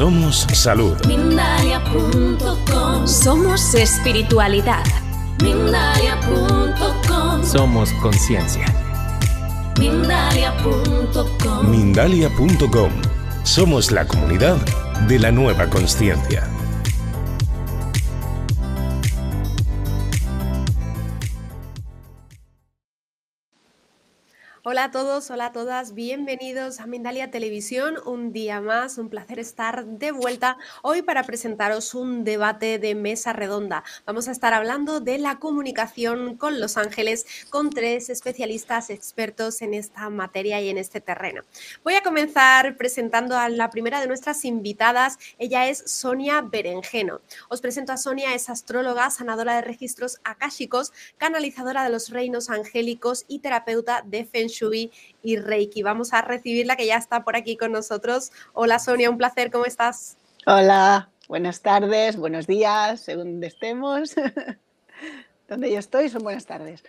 Somos salud. Mindalia.com. Somos espiritualidad. Mindalia.com. Somos conciencia. Mindalia.com. Mindalia.com. Somos la comunidad de la nueva consciencia. Hola a todos, hola a todas, bienvenidos a Mindalia Televisión, un día más, un placer estar de vuelta hoy para presentaros un debate de mesa redonda. Vamos a estar hablando de la comunicación con los ángeles con tres especialistas expertos en esta materia y en este terreno. Voy a comenzar presentando a la primera de nuestras invitadas, ella es Sonia Berenjeno. Os presento a Sonia, es astróloga, sanadora de registros akáshicos, canalizadora de los reinos angélicos y terapeuta de Feng Shui y Reiki. Vamos a recibirla, que ya está por aquí con nosotros. Hola Sonia, un placer, ¿cómo estás? Hola, buenas tardes, buenos días, según donde estemos. Donde yo estoy son buenas tardes.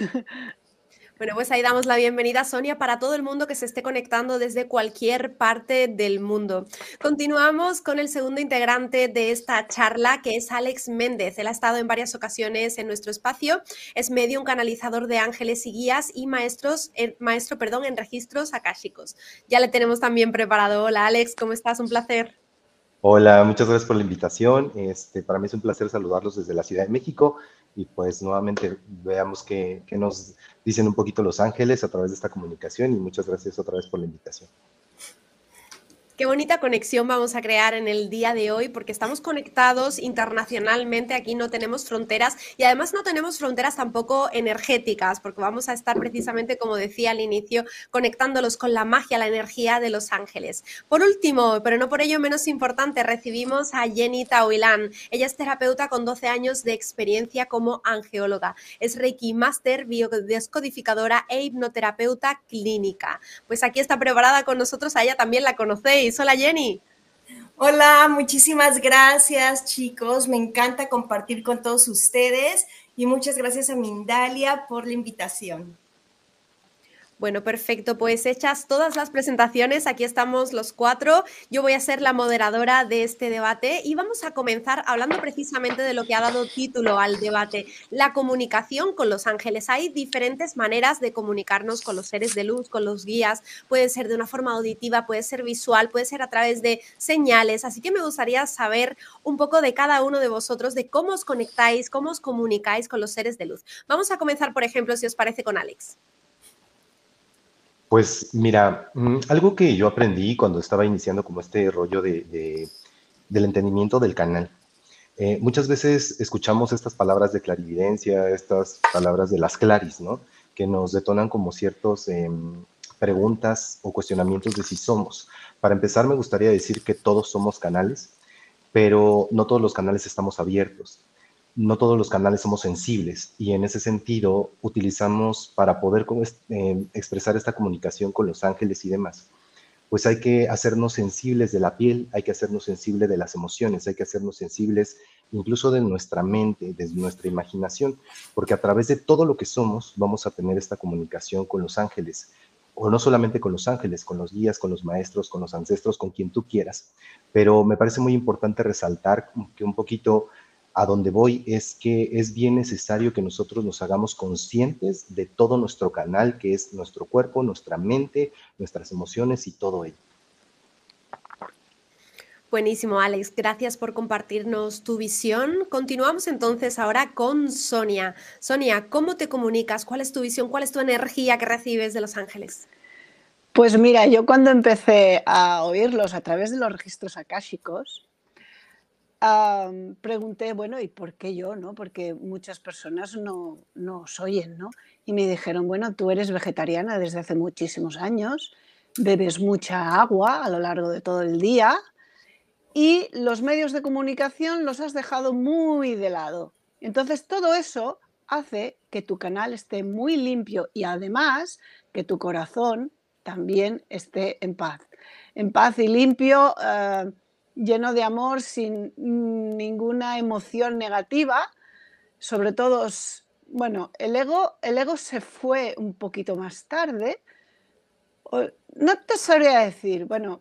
Bueno, pues ahí damos la bienvenida, Sonia, para todo el mundo que se esté conectando desde cualquier parte del mundo. Continuamos con el segundo integrante de esta charla, que es Alex Méndez. Él ha estado en varias ocasiones en nuestro espacio. Es medium, canalizador de ángeles y guías y maestro en registros akáshicos. Ya le tenemos también preparado. Hola, Alex, ¿cómo estás? Un placer. Hola, muchas gracias por la invitación. Para mí es un placer saludarlos desde la Ciudad de México y pues nuevamente veamos qué nos dicen un poquito los ángeles a través de esta comunicación y muchas gracias otra vez por la invitación. Qué bonita conexión vamos a crear en el día de hoy, porque estamos conectados internacionalmente, aquí no tenemos fronteras y además no tenemos fronteras tampoco energéticas, porque vamos a estar precisamente, como decía al inicio, conectándolos con la magia, la energía de los ángeles. Por último, pero no por ello menos importante, recibimos a Jenny Taoilán. Ella es terapeuta con 12 años de experiencia como angeóloga. Es Reiki Master, biodescodificadora e hipnoterapeuta clínica. Pues aquí está preparada con nosotros, a ella también la conocéis. Hola Jenny. Hola, muchísimas gracias chicos, me encanta compartir con todos ustedes y muchas gracias a Mindalia por la invitación. Bueno, perfecto, pues hechas todas las presentaciones, aquí estamos los cuatro, yo voy a ser la moderadora de este debate y vamos a comenzar hablando precisamente de lo que ha dado título al debate, la comunicación con los ángeles. Hay diferentes maneras de comunicarnos con los seres de luz, con los guías, puede ser de una forma auditiva, puede ser visual, puede ser a través de señales, así que me gustaría saber un poco de cada uno de vosotros, de cómo os conectáis, cómo os comunicáis con los seres de luz. Vamos a comenzar, por ejemplo, si os parece, con Alex. Pues mira, algo que yo aprendí cuando estaba iniciando como este rollo del entendimiento del canal. Muchas veces escuchamos estas palabras de clarividencia, estas palabras de las claris, ¿no? Que nos detonan como ciertos preguntas o cuestionamientos de si somos. Para empezar, me gustaría decir que todos somos canales, pero no todos los canales estamos abiertos. No todos los canales somos sensibles y en ese sentido utilizamos para poder expresar esta comunicación con los ángeles y demás. Pues hay que hacernos sensibles de la piel, hay que hacernos sensibles de las emociones, hay que hacernos sensibles incluso de nuestra mente, de nuestra imaginación, porque a través de todo lo que somos vamos a tener esta comunicación con los ángeles, o no solamente con los ángeles, con los guías, con los maestros, con los ancestros, con quien tú quieras. Pero me parece muy importante resaltar que un poquito a donde voy es que es bien necesario que nosotros nos hagamos conscientes de todo nuestro canal, que es nuestro cuerpo, nuestra mente, nuestras emociones y todo ello. Buenísimo, Alex. Gracias por compartirnos tu visión. Continuamos entonces ahora con Sonia. Sonia, ¿cómo te comunicas? ¿Cuál es tu visión? ¿Cuál es tu energía que recibes de los ángeles? Pues mira, yo cuando empecé a oírlos a través de los registros akáshicos, pregunté, bueno, ¿y por qué yo, no? Porque muchas personas no os oyen, ¿no? Y me dijeron, bueno, tú eres vegetariana desde hace muchísimos años, bebes mucha agua a lo largo de todo el día y los medios de comunicación los has dejado muy de lado. Entonces, todo eso hace que tu canal esté muy limpio y además que tu corazón también esté en paz y limpio, lleno de amor, sin ninguna emoción negativa. Sobre todo, bueno, el ego se fue un poquito más tarde. No te sabría decir, bueno,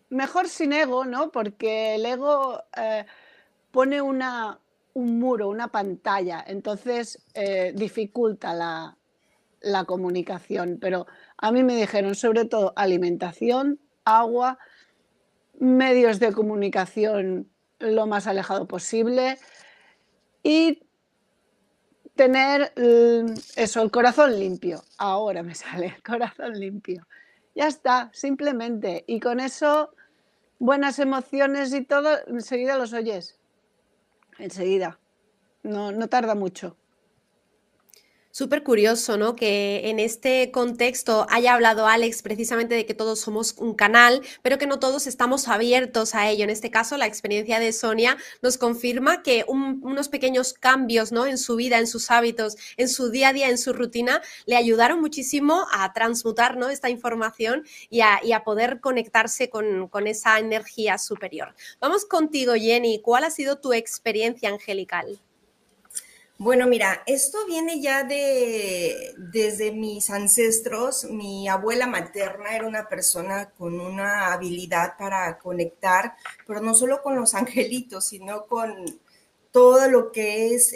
mejor sin ego, ¿no? Porque el ego pone un muro, una pantalla, entonces dificulta la comunicación. Pero a mí me dijeron, sobre todo, alimentación, agua, medios de comunicación lo más alejado posible y tener eso, el corazón limpio. Ahora me sale el corazón limpio. Ya está, simplemente. Y con eso, buenas emociones y todo, enseguida los oyes. Enseguida. No, no tarda mucho. Súper curioso, ¿no? Que en este contexto haya hablado Alex precisamente de que todos somos un canal, pero que no todos estamos abiertos a ello. En este caso, la experiencia de Sonia nos confirma que unos pequeños cambios, ¿no? En su vida, en sus hábitos, en su día a día, en su rutina, le ayudaron muchísimo a transmutar, ¿no? Esta información y a poder conectarse con esa energía superior. Vamos contigo, Jenny. ¿Cuál ha sido tu experiencia angelical? Bueno, mira, esto viene ya desde mis ancestros. Mi abuela materna era una persona con una habilidad para conectar, pero no solo con los angelitos, sino con todo lo que es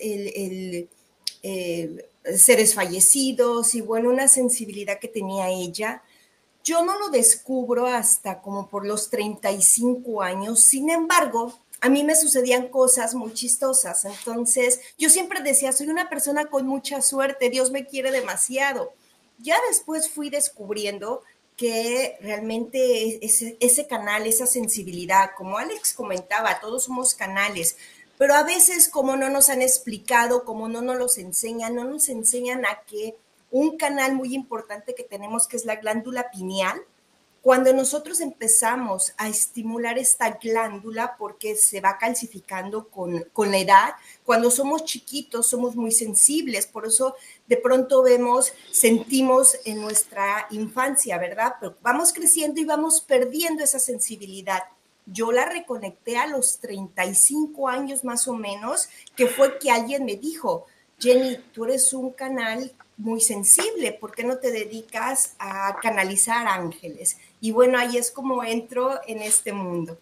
seres fallecidos y bueno, una sensibilidad que tenía ella. Yo no lo descubro hasta como por los 35 años. Sin embargo, a mí me sucedían cosas muy chistosas. Entonces, yo siempre decía, soy una persona con mucha suerte, Dios me quiere demasiado. Ya después fui descubriendo que realmente ese canal, esa sensibilidad, como Alex comentaba, todos somos canales, pero a veces como no nos han explicado, como no nos los enseñan, no nos enseñan a que un canal muy importante que tenemos, que es la glándula pineal, cuando nosotros empezamos a estimular esta glándula, porque se va calcificando con la edad, cuando somos chiquitos somos muy sensibles, por eso de pronto vemos, sentimos en nuestra infancia, ¿verdad? Pero vamos creciendo y vamos perdiendo esa sensibilidad. Yo la reconecté a los 35 años más o menos, que fue que alguien me dijo, Jenny, tú eres un canal muy sensible, ¿por qué no te dedicas a canalizar ángeles? Y bueno, ahí es como entro en este mundo.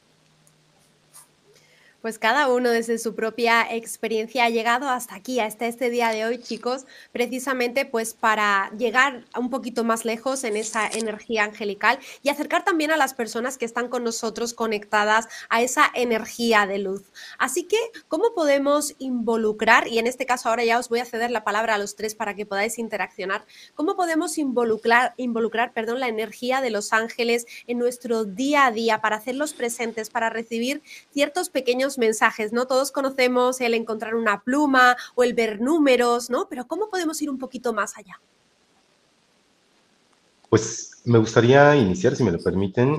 Pues cada uno desde su propia experiencia ha llegado hasta aquí, hasta este día de hoy, chicos, precisamente pues para llegar un poquito más lejos en esa energía angelical y acercar también a las personas que están con nosotros conectadas a esa energía de luz. Así que, ¿cómo podemos involucrar? Y en este caso ahora ya os voy a ceder la palabra a los tres para que podáis interaccionar. ¿Cómo podemos involucrar, la energía de los ángeles en nuestro día a día para hacerlos presentes, para recibir ciertos pequeños mensajes, ¿no? Todos conocemos el encontrar una pluma o el ver números, ¿no? Pero ¿cómo podemos ir un poquito más allá? Pues me gustaría iniciar, si me lo permiten.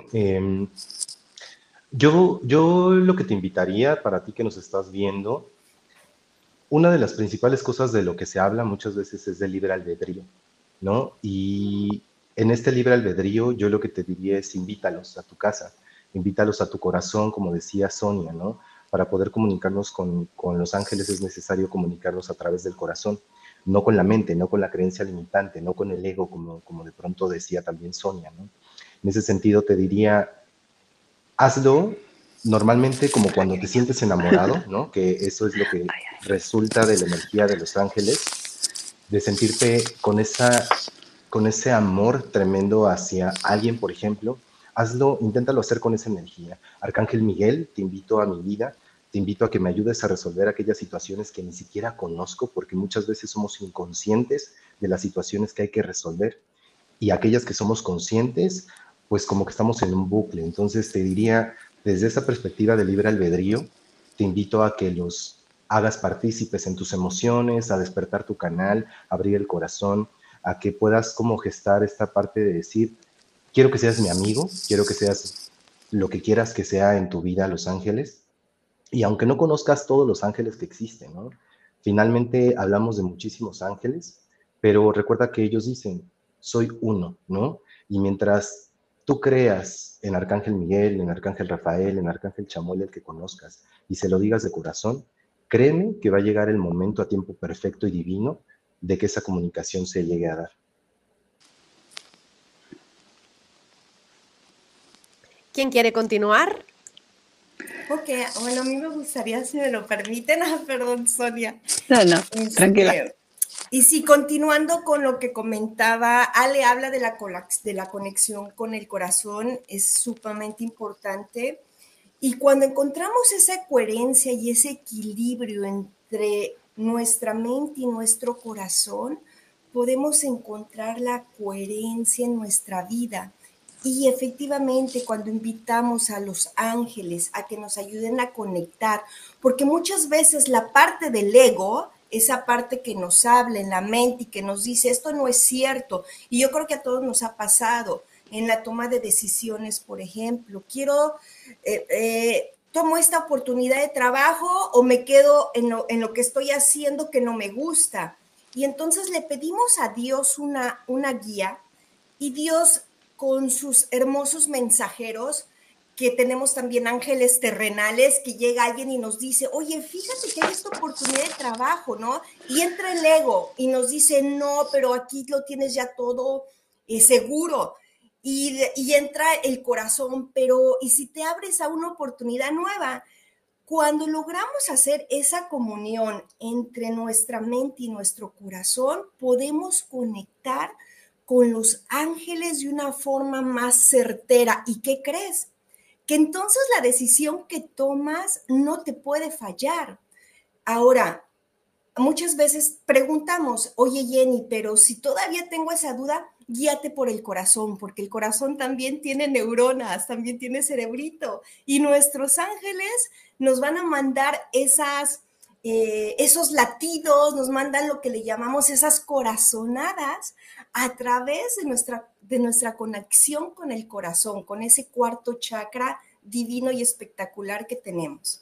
Yo lo que te invitaría para ti que nos estás viendo, una de las principales cosas de lo que se habla muchas veces es del libre albedrío, ¿no? Y en este libre albedrío yo lo que te diría es invítalos a tu casa, invítalos a tu corazón, como decía Sonia, ¿no? Para poder comunicarnos con los ángeles es necesario comunicarnos a través del corazón, no con la mente, no con la creencia limitante, no con el ego, como de pronto decía también Sonia, ¿no? En ese sentido te diría, hazlo normalmente como cuando te sientes enamorado, ¿no? Que eso es lo que resulta de la energía de los ángeles, de sentirte con ese amor tremendo hacia alguien, por ejemplo. Hazlo, inténtalo hacer con esa energía. Arcángel Miguel, te invito a mi vida, te invito a que me ayudes a resolver aquellas situaciones que ni siquiera conozco, porque muchas veces somos inconscientes de las situaciones que hay que resolver. Y aquellas que somos conscientes, pues como que estamos en un bucle. Entonces te diría, desde esa perspectiva de libre albedrío, te invito a que los hagas partícipes en tus emociones, a despertar tu canal, abrir el corazón, a que puedas como gestar esta parte de decir, quiero que seas mi amigo, quiero que seas lo que quieras que sea en tu vida, Los Ángeles. Y aunque no conozcas todos los ángeles que existen, ¿no? Finalmente hablamos de muchísimos ángeles, pero recuerda que ellos dicen, soy uno, ¿no? Y mientras tú creas en Arcángel Miguel, en Arcángel Rafael, en Arcángel Chamuel, el que conozcas, y se lo digas de corazón, créeme que va a llegar el momento a tiempo perfecto y divino de que esa comunicación se llegue a dar. ¿Quién quiere continuar? Ok, bueno, a mí me gustaría, si me lo permiten, perdón, Sonia. No, tranquila. Y sí, continuando con lo que comentaba, Ale habla de la conexión con el corazón, es sumamente importante. Y cuando encontramos esa coherencia y ese equilibrio entre nuestra mente y nuestro corazón, podemos encontrar la coherencia en nuestra vida. Y efectivamente, cuando invitamos a los ángeles a que nos ayuden a conectar, porque muchas veces la parte del ego, esa parte que nos habla en la mente y que nos dice, esto no es cierto, y yo creo que a todos nos ha pasado en la toma de decisiones, por ejemplo, tomo esta oportunidad de trabajo o me quedo en lo que estoy haciendo que no me gusta. Y entonces le pedimos a Dios una guía, y Dios, con sus hermosos mensajeros, que tenemos también ángeles terrenales, que llega alguien y nos dice, oye, fíjate que hay esta oportunidad de trabajo, ¿no? Y entra el ego y nos dice, no, pero aquí lo tienes ya todo seguro. Y entra el corazón, pero ¿y si te abres a una oportunidad nueva? Cuando logramos hacer esa comunión entre nuestra mente y nuestro corazón, podemos conectar con los ángeles de una forma más certera. ¿Y qué crees? Que entonces la decisión que tomas no te puede fallar. Ahora, muchas veces preguntamos, oye Jenny, pero si todavía tengo esa duda, guíate por el corazón, porque el corazón también tiene neuronas, también tiene cerebrito, y nuestros ángeles nos van a mandar esos latidos, nos mandan lo que le llamamos esas corazonadas a través de nuestra conexión con el corazón, con ese cuarto chakra divino y espectacular que tenemos.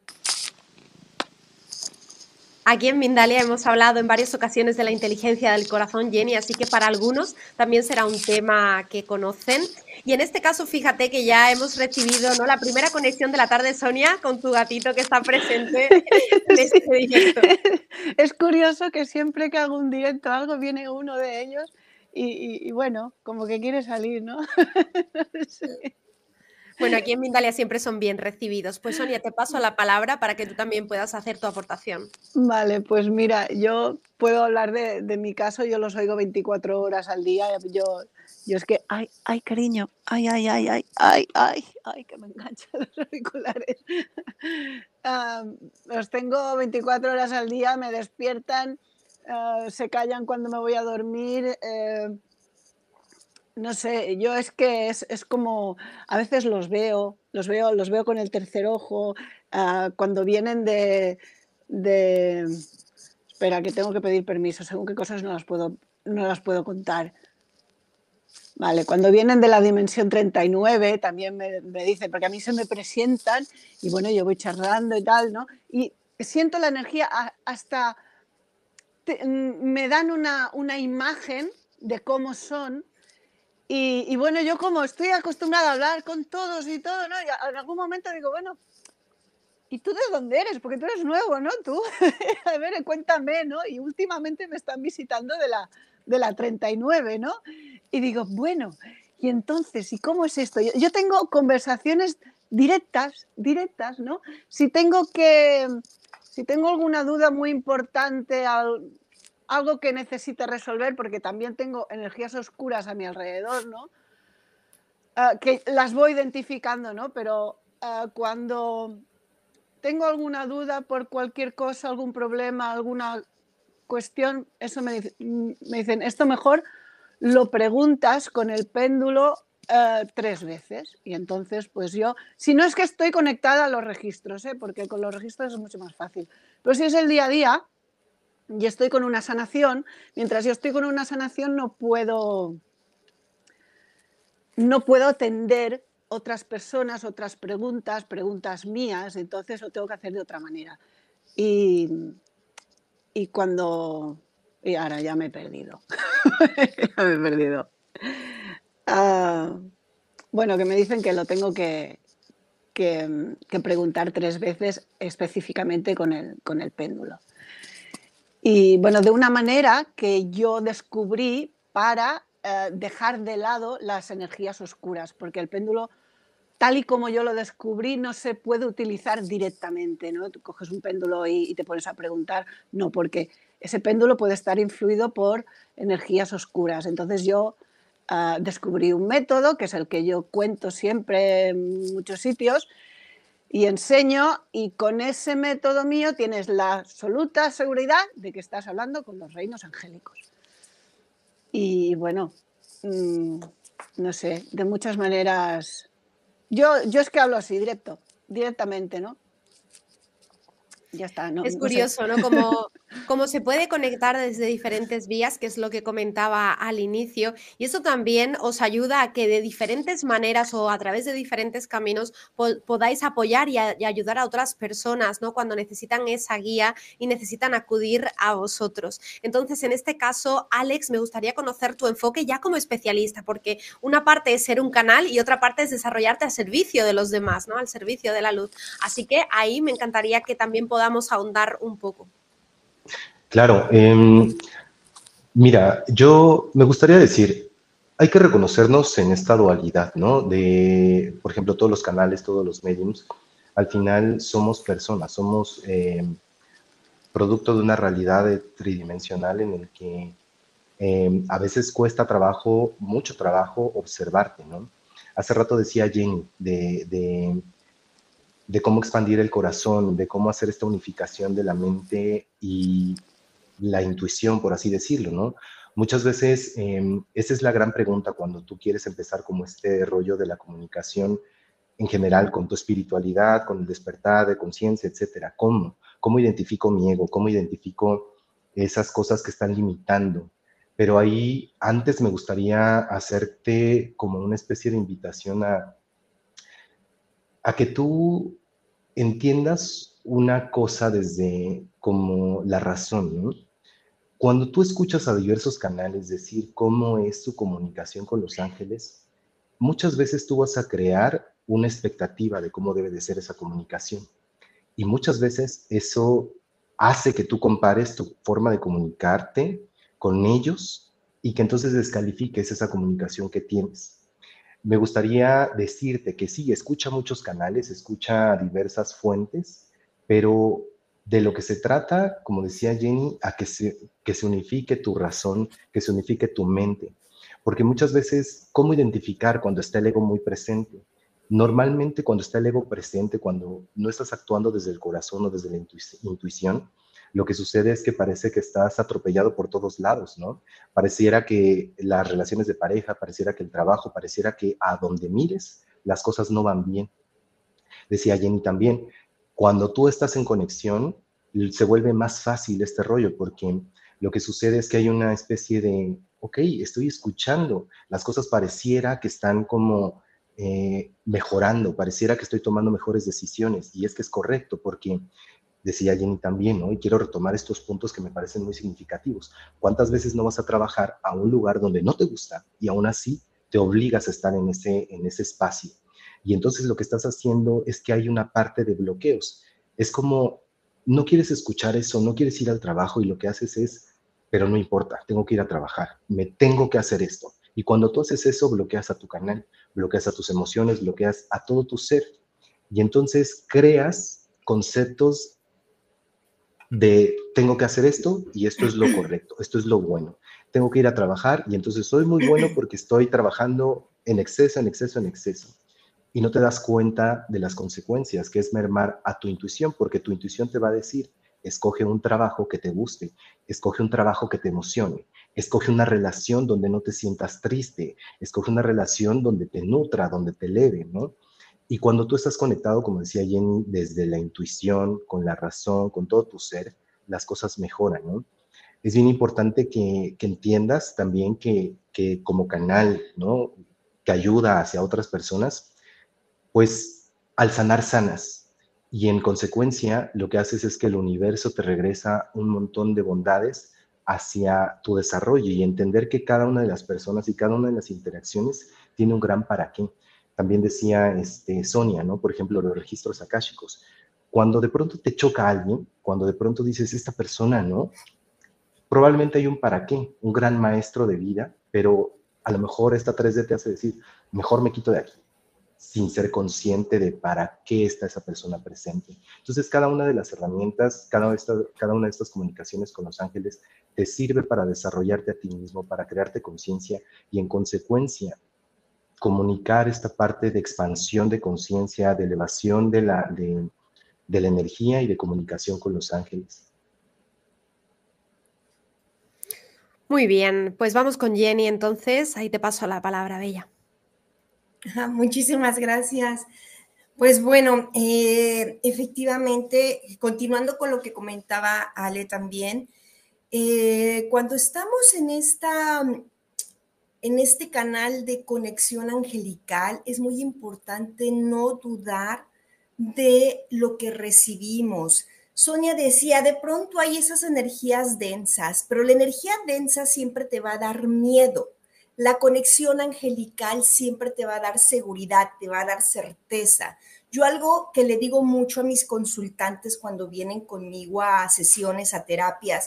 Aquí en Mindalia hemos hablado en varias ocasiones de la inteligencia del corazón, Jenny, así que para algunos también será un tema que conocen. Y en este caso, fíjate que ya hemos recibido, ¿no?, la primera conexión de la tarde, Sonia, con tu gatito que está presente en este directo. Es curioso que siempre que hago un directo algo viene uno de ellos y bueno, como que quiere salir, ¿no? No sé. Bueno, aquí en Mindalia siempre son bien recibidos. Pues Sonia, te paso la palabra para que tú también puedas hacer tu aportación. Vale, pues mira, yo puedo hablar de mi caso, yo los oigo 24 horas al día, yo es que, ay, cariño, ay, que me enganchan los auriculares. Los tengo 24 horas al día, me despiertan, se callan cuando me voy a dormir, no sé, yo es que es como, a veces los veo con el tercer ojo, cuando vienen de, espera, que tengo que pedir permiso, según qué cosas no las puedo contar. Vale, cuando vienen de la dimensión 39 también me dicen, porque a mí se me presentan y bueno, yo voy charlando y tal, ¿no? Y siento la energía hasta me dan una imagen de cómo son. Y bueno, yo como estoy acostumbrada a hablar con todos y todo, ¿no? Y en algún momento digo, bueno, ¿y tú de dónde eres? Porque tú eres nuevo, ¿no? Tú, a ver, cuéntame, ¿no? Y últimamente me están visitando de la 39, ¿no? Y digo, bueno, y entonces, ¿y cómo es esto? Yo tengo conversaciones directas, ¿no? Si tengo alguna duda muy importante, algo que necesite resolver, porque también tengo energías oscuras a mi alrededor, ¿no? Que las voy identificando, ¿no? Pero cuando tengo alguna duda por cualquier cosa, algún problema, alguna cuestión, eso me dicen, esto mejor lo preguntas con el péndulo 3 veces. Y entonces, pues yo, si no es que estoy conectada a los registros, porque con los registros es mucho más fácil, pero si es el día a día y estoy con una sanación, mientras yo estoy con una sanación no puedo atender otras personas, otras preguntas mías, entonces lo tengo que hacer de otra manera. Y ahora ya me he perdido. Bueno, que me dicen que lo tengo que preguntar 3 veces específicamente con el péndulo. Y bueno, de una manera que yo descubrí para dejar de lado las energías oscuras, porque el péndulo tal y como yo lo descubrí, no se puede utilizar directamente, ¿no? Tú coges un péndulo y te pones a preguntar, no, porque ese péndulo puede estar influido por energías oscuras. Entonces yo descubrí un método, que es el que yo cuento siempre en muchos sitios, y enseño, y con ese método mío tienes la absoluta seguridad de que estás hablando con los reinos angélicos. Y bueno, no sé, de muchas maneras. Yo es que hablo así, directamente, ¿no? Ya está, no, Es no sé. curioso, ¿no? Como se puede conectar desde diferentes vías, que es lo que comentaba al inicio, y eso también os ayuda a que de diferentes maneras o a través de diferentes caminos podáis apoyar y ayudar a otras personas, ¿no? Cuando necesitan esa guía y necesitan acudir a vosotros. Entonces, en este caso, Alex, me gustaría conocer tu enfoque ya como especialista, porque una parte es ser un canal y otra parte es desarrollarte al servicio de los demás, ¿no? Al servicio de la luz. Así que ahí me encantaría que también podamos ahondar un poco. Claro, mira, yo me gustaría decir, hay que reconocernos en esta dualidad, ¿no? De, por ejemplo, todos los canales, todos los mediums, al final somos personas, somos producto de una realidad tridimensional en el que a veces cuesta trabajo, mucho trabajo, observarte, ¿no? Hace rato decía Jenny de cómo expandir el corazón, de cómo hacer esta unificación de la mente y la intuición, por así decirlo, ¿no? Muchas veces esa es la gran pregunta cuando tú quieres empezar como este rollo de la comunicación en general con tu espiritualidad, con el despertar de conciencia, etcétera. ¿Cómo? ¿Cómo identifico mi ego? ¿Cómo identifico esas cosas que están limitando? Pero ahí antes me gustaría hacerte como una especie de invitación a que tú entiendas una cosa desde como la razón, ¿no? Cuando tú escuchas a diversos canales decir cómo es su comunicación con los ángeles, muchas veces tú vas a crear una expectativa de cómo debe de ser esa comunicación. Y muchas veces eso hace que tú compares tu forma de comunicarte con ellos y que entonces descalifiques esa comunicación que tienes. Me gustaría decirte que sí, escucha muchos canales, escucha diversas fuentes, pero de lo que se trata, como decía Jenny, a que se unifique tu razón, que se unifique tu mente. Porque muchas veces, ¿cómo identificar cuando está el ego muy presente? Normalmente cuando está el ego presente, cuando no estás actuando desde el corazón o desde la intuición, lo que sucede es que parece que estás atropellado por todos lados, ¿no? Pareciera que las relaciones de pareja, pareciera que el trabajo, pareciera que a donde mires las cosas no van bien. Decía Jenny también, cuando tú estás en conexión, se vuelve más fácil este rollo, porque lo que sucede es que hay una especie de, ok, estoy escuchando, las cosas pareciera que están como mejorando, pareciera que estoy tomando mejores decisiones, y es que es correcto, porque decía Jenny también, ¿no? Y quiero retomar estos puntos que me parecen muy significativos. ¿Cuántas veces no vas a trabajar a un lugar donde no te gusta y aún así te obligas a estar en ese espacio? Y entonces lo que estás haciendo es que hay una parte de bloqueos. Es como, no quieres escuchar eso, no quieres ir al trabajo y lo que haces es, pero no importa, tengo que ir a trabajar, me tengo que hacer esto. Y cuando tú haces eso, bloqueas a tu canal, bloqueas a tus emociones, bloqueas a todo tu ser. Y entonces creas conceptos de tengo que hacer esto y esto es lo correcto, esto es lo bueno. Tengo que ir a trabajar y entonces soy muy bueno porque estoy trabajando en exceso, en exceso, en exceso. Y no te das cuenta de las consecuencias, que es mermar a tu intuición, porque tu intuición te va a decir, escoge un trabajo que te guste, escoge un trabajo que te emocione, escoge una relación donde no te sientas triste, escoge una relación donde te nutra, donde te eleve, ¿no? Y cuando tú estás conectado, como decía Jenny, desde la intuición, con la razón, con todo tu ser, las cosas mejoran, ¿no? Es bien importante que entiendas también que como canal, ¿no? Que ayuda hacia otras personas, pues al sanar sanas. Y en consecuencia, lo que haces es que el universo te regresa un montón de bondades hacia tu desarrollo y entender que cada una de las personas y cada una de las interacciones tiene un gran para qué. También decía Sonia, ¿no? Por ejemplo, los registros akáshicos. Cuando de pronto te choca alguien, cuando de pronto dices, esta persona, ¿no? Probablemente hay un para qué, un gran maestro de vida, pero a lo mejor esta 3D te hace decir, mejor me quito de aquí. sin ser consciente de para qué está esa persona presente. Entonces, cada una de las herramientas, cada una de estas comunicaciones con los ángeles te sirve para desarrollarte a ti mismo, para crearte conciencia y, en consecuencia, comunicar esta parte de expansión de conciencia, de elevación de la energía y de comunicación con los ángeles. Muy bien, pues vamos con Jenny entonces. Ahí te paso la palabra, Bella. Muchísimas gracias. Pues bueno, efectivamente, continuando con lo que comentaba Ale también, cuando estamos en este canal de conexión angelical, es muy importante no dudar de lo que recibimos. Sonia decía, de pronto hay esas energías densas, pero la energía densa siempre te va a dar miedo. La conexión angelical siempre te va a dar seguridad, te va a dar certeza. Yo algo que le digo mucho a mis consultantes cuando vienen conmigo a sesiones, a terapias,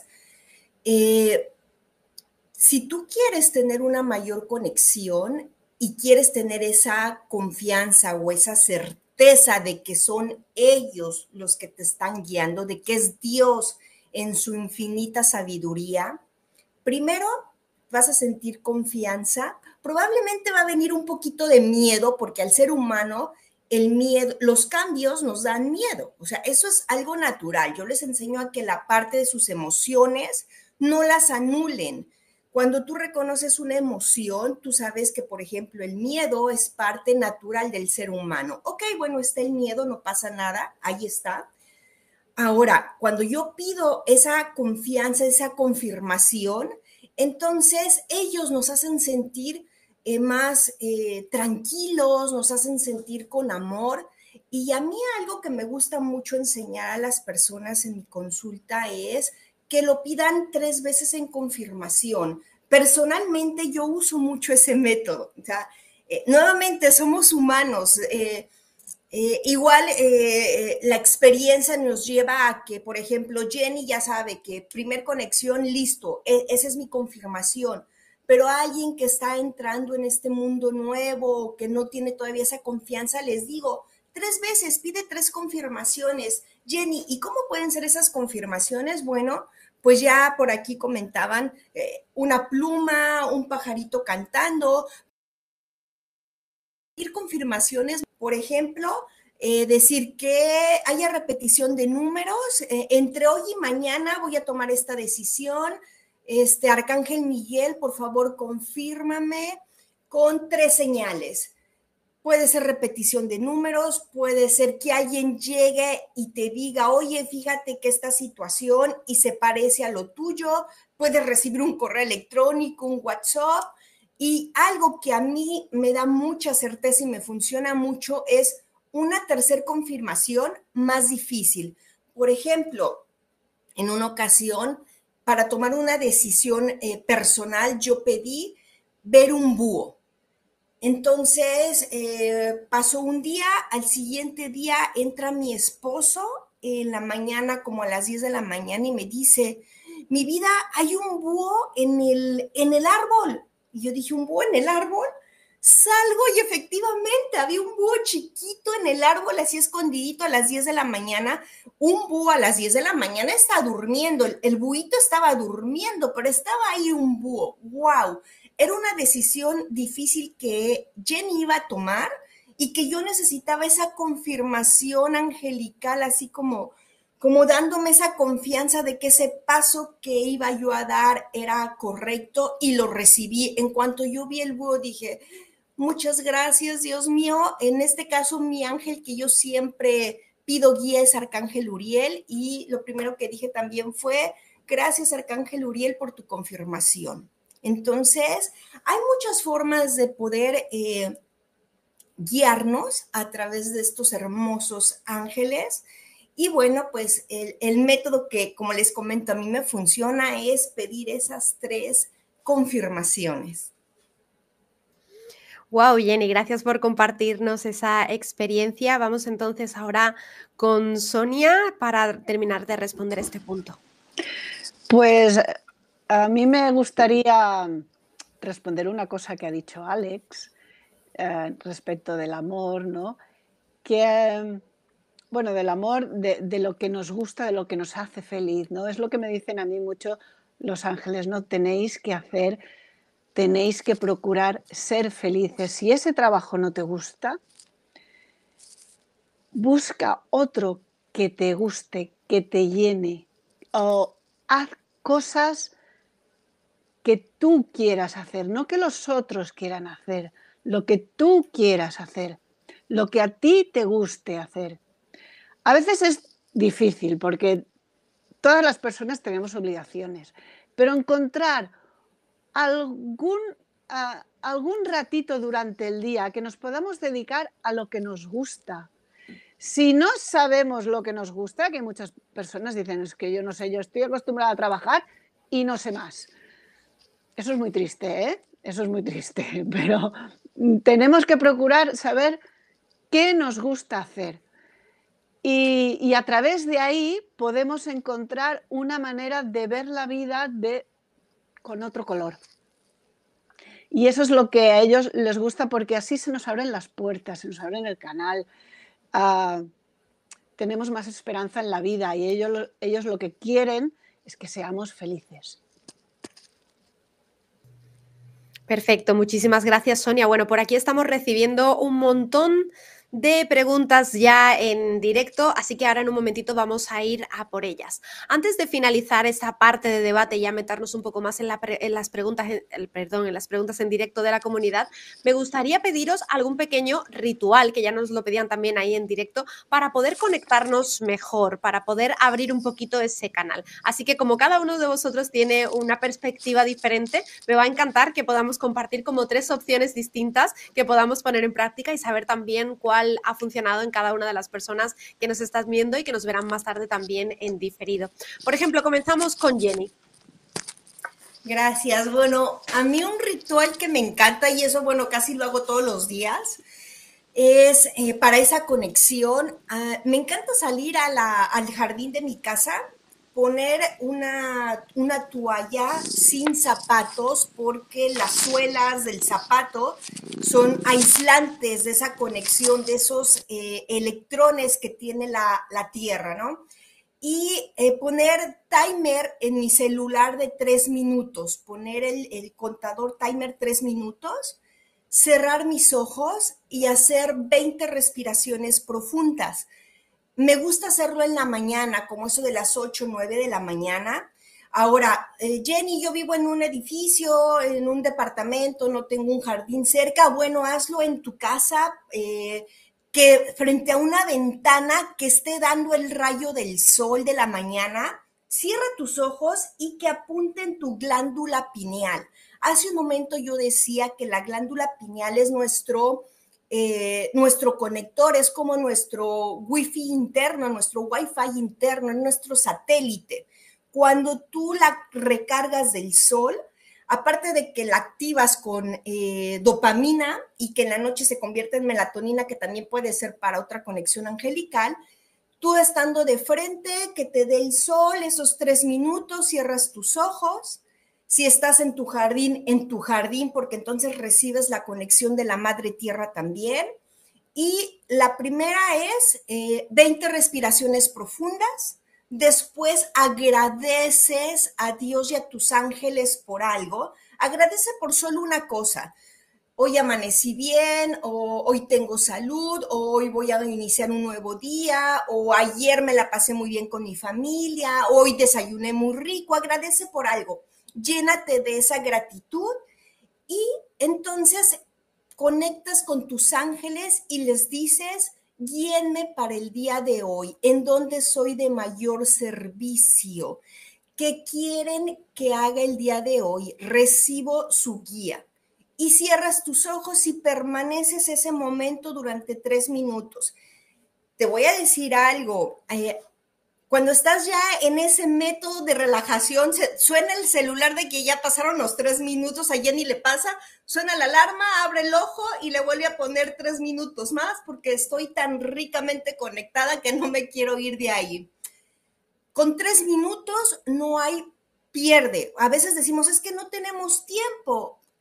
si tú quieres tener una mayor conexión y quieres tener esa confianza o esa certeza de que son ellos los que te están guiando, de que es Dios en su infinita sabiduría, primero vas a sentir confianza, probablemente va a venir un poquito de miedo, porque al ser humano el miedo, los cambios nos dan miedo, o sea, eso es algo natural. Yo les enseño a que la parte de sus emociones no las anulen. Cuando tú reconoces una emoción, tú sabes que, por ejemplo, el miedo es parte natural del ser humano. Ok, bueno, está el miedo, no pasa nada, ahí está. Ahora, cuando yo pido esa confianza, esa confirmación, entonces ellos nos hacen sentir más tranquilos, nos hacen sentir con amor. Y a mí algo que me gusta mucho enseñar a las personas en mi consulta es que lo pidan 3 veces en confirmación. Personalmente yo uso mucho ese método. O sea, nuevamente somos humanos. Igual la experiencia nos lleva a que, por ejemplo, Jenny ya sabe que primer conexión, listo, esa es mi confirmación. Pero alguien que está entrando en este mundo nuevo, que no tiene todavía esa confianza, les digo, 3 veces, pide 3 confirmaciones. Jenny, ¿y cómo pueden ser esas confirmaciones? Bueno, pues ya por aquí comentaban una pluma, un pajarito cantando. Confirmaciones, por ejemplo, decir que haya repetición de números, entre hoy y mañana voy a tomar esta decisión. Arcángel Miguel, por favor, confírmame con 3 señales. Puede ser repetición de números, puede ser que alguien llegue y te diga, oye, fíjate que esta situación y se parece a lo tuyo, puedes recibir un correo electrónico, un WhatsApp, y algo que a mí me da mucha certeza y me funciona mucho es una tercera confirmación más difícil. Por ejemplo, en una ocasión, para tomar una decisión personal, yo pedí ver un búho. Entonces, pasó un día, al siguiente día entra mi esposo en la mañana, como a las 10 de la mañana, y me dice, mi vida, hay un búho en el árbol. Y yo dije, ¿un búho en el árbol? Salgo y efectivamente había un búho chiquito en el árbol, así escondidito a las 10 de la mañana. Un búho a las 10 de la mañana está durmiendo, el búhito estaba durmiendo, pero estaba ahí un búho. ¡Wow! Era una decisión difícil que Jenny iba a tomar y que yo necesitaba esa confirmación angelical, así como dándome esa confianza de que ese paso que iba yo a dar era correcto, y lo recibí. En cuanto yo vi el búho, dije, muchas gracias, Dios mío. En este caso, mi ángel que yo siempre pido guía es Arcángel Uriel, y lo primero que dije también fue, gracias, Arcángel Uriel, por tu confirmación. Entonces, hay muchas formas de poder guiarnos a través de estos hermosos ángeles. Y bueno, pues el método que, como les comento, a mí me funciona es pedir esas 3 confirmaciones. Wow, Jenny, gracias por compartirnos esa experiencia. Vamos entonces ahora con Sonia para terminar de responder este punto. Pues a mí me gustaría responder una cosa que ha dicho Alex, respecto del amor, ¿no? Que, bueno, del amor, de lo que nos gusta, de lo que nos hace feliz, ¿no? Es lo que me dicen a mí mucho los ángeles, ¿no? Tenéis que procurar ser felices. Si ese trabajo no te gusta, busca otro que te guste, que te llene, o haz cosas que tú quieras hacer, no que los otros quieran hacer, lo que tú quieras hacer, lo que a ti te guste hacer. A veces es difícil porque todas las personas tenemos obligaciones, pero encontrar algún, algún ratito durante el día que nos podamos dedicar a lo que nos gusta. Si no sabemos lo que nos gusta, que muchas personas dicen, es que yo no sé, yo estoy acostumbrada a trabajar y no sé más. Eso es muy triste, ¿eh? Eso es muy triste, pero tenemos que procurar saber qué nos gusta hacer. Y a través de ahí podemos encontrar una manera de ver la vida con otro color. Y eso es lo que a ellos les gusta porque así se nos abren las puertas, se nos abren el canal. Tenemos más esperanza en la vida y ellos lo que quieren es que seamos felices. Perfecto, muchísimas gracias, Sonia. Bueno, por aquí estamos recibiendo un montón de preguntas ya en directo, así que ahora en un momentito vamos a ir a por ellas. Antes de finalizar esta parte de debate y ya meternos un poco más en las preguntas, en las preguntas en directo de la comunidad, me gustaría pediros algún pequeño ritual, que ya nos lo pedían también ahí en directo, para poder conectarnos mejor, para poder abrir un poquito ese canal. Así que como cada uno de vosotros tiene una perspectiva diferente, me va a encantar que podamos compartir como 3 opciones distintas que podamos poner en práctica y saber también cuál ha funcionado en cada una de las personas que nos están viendo y que nos verán más tarde también en diferido. Por ejemplo, comenzamos con Jenny. Gracias. Bueno, a mí un ritual que me encanta, y eso, bueno, casi lo hago todos los días, es para esa conexión. Me encanta salir al jardín de mi casa, poner una toalla sin zapatos, porque las suelas del zapato son aislantes de esa conexión, de esos electrones que tiene la tierra, ¿no? Y poner timer en mi celular de 3 minutos, poner el contador timer 3 minutos, cerrar mis ojos y hacer 20 respiraciones profundas. Me gusta hacerlo en la mañana, como eso de las 8 o 9 de la mañana. Ahora, Jenny, yo vivo en un edificio, en un departamento, no tengo un jardín cerca. Bueno, hazlo en tu casa, que frente a una ventana que esté dando el rayo del sol de la mañana. Cierra tus ojos y que apunte en tu glándula pineal. Hace un momento yo decía que la glándula pineal es nuestro conector, es como nuestro wifi interno, nuestro wifi interno, es nuestro satélite. Cuando tú la recargas del sol, aparte de que la activas con dopamina y que en la noche se convierte en melatonina, que también puede ser para otra conexión angelical, tú estando de frente, que te dé el sol, esos 3 minutos, cierras tus ojos. Si estás en tu jardín, porque entonces recibes la conexión de la madre tierra también. Y la primera es 20 respiraciones profundas. Después agradeces a Dios y a tus ángeles por algo. Agradece por solo una cosa. Hoy amanecí bien, o hoy tengo salud, o hoy voy a iniciar un nuevo día, o ayer me la pasé muy bien con mi familia, hoy desayuné muy rico. Agradece por algo. Llénate de esa gratitud y entonces conectas con tus ángeles y les dices, guíenme para el día de hoy, en donde soy de mayor servicio, ¿qué quieren que haga el día de hoy? Recibo su guía. Y cierras tus ojos y permaneces ese momento durante 3 minutos. Te voy a decir algo. Cuando estás ya en ese método de relajación, suena el celular de que ya pasaron los 3 minutos, a Jenny le pasa, suena la alarma, abre el ojo y le vuelve a poner 3 minutos más porque estoy tan ricamente conectada que no me quiero ir de ahí. Con 3 minutos no hay pierde. A veces decimos, es que no tenemos tiempo.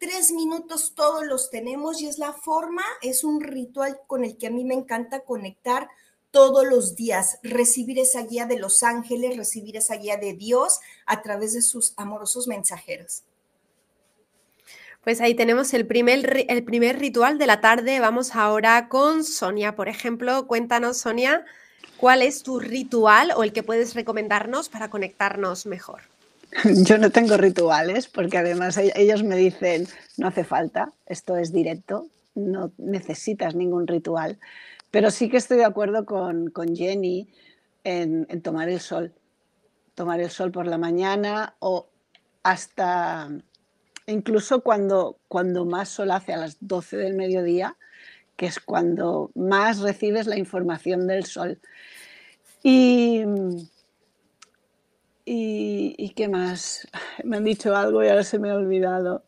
3 minutos todos los tenemos y es la forma, es un ritual con el que a mí me encanta conectar todos los días, recibir esa guía de los ángeles, recibir esa guía de Dios a través de sus amorosos mensajeros. Pues ahí tenemos el primer ritual de la tarde. Vamos ahora con Sonia, por ejemplo. Cuéntanos, Sonia, ¿cuál es tu ritual o el que puedes recomendarnos para conectarnos mejor? Yo no tengo rituales porque además ellos me dicen, no hace falta, esto es directo, no necesitas ningún ritual. Pero sí que estoy de acuerdo con Jenny en tomar el sol por la mañana o hasta incluso cuando más sol hace a las 12 del mediodía, que es cuando más recibes la información del sol. ¿Y qué más? Me han dicho algo y ahora se me ha olvidado.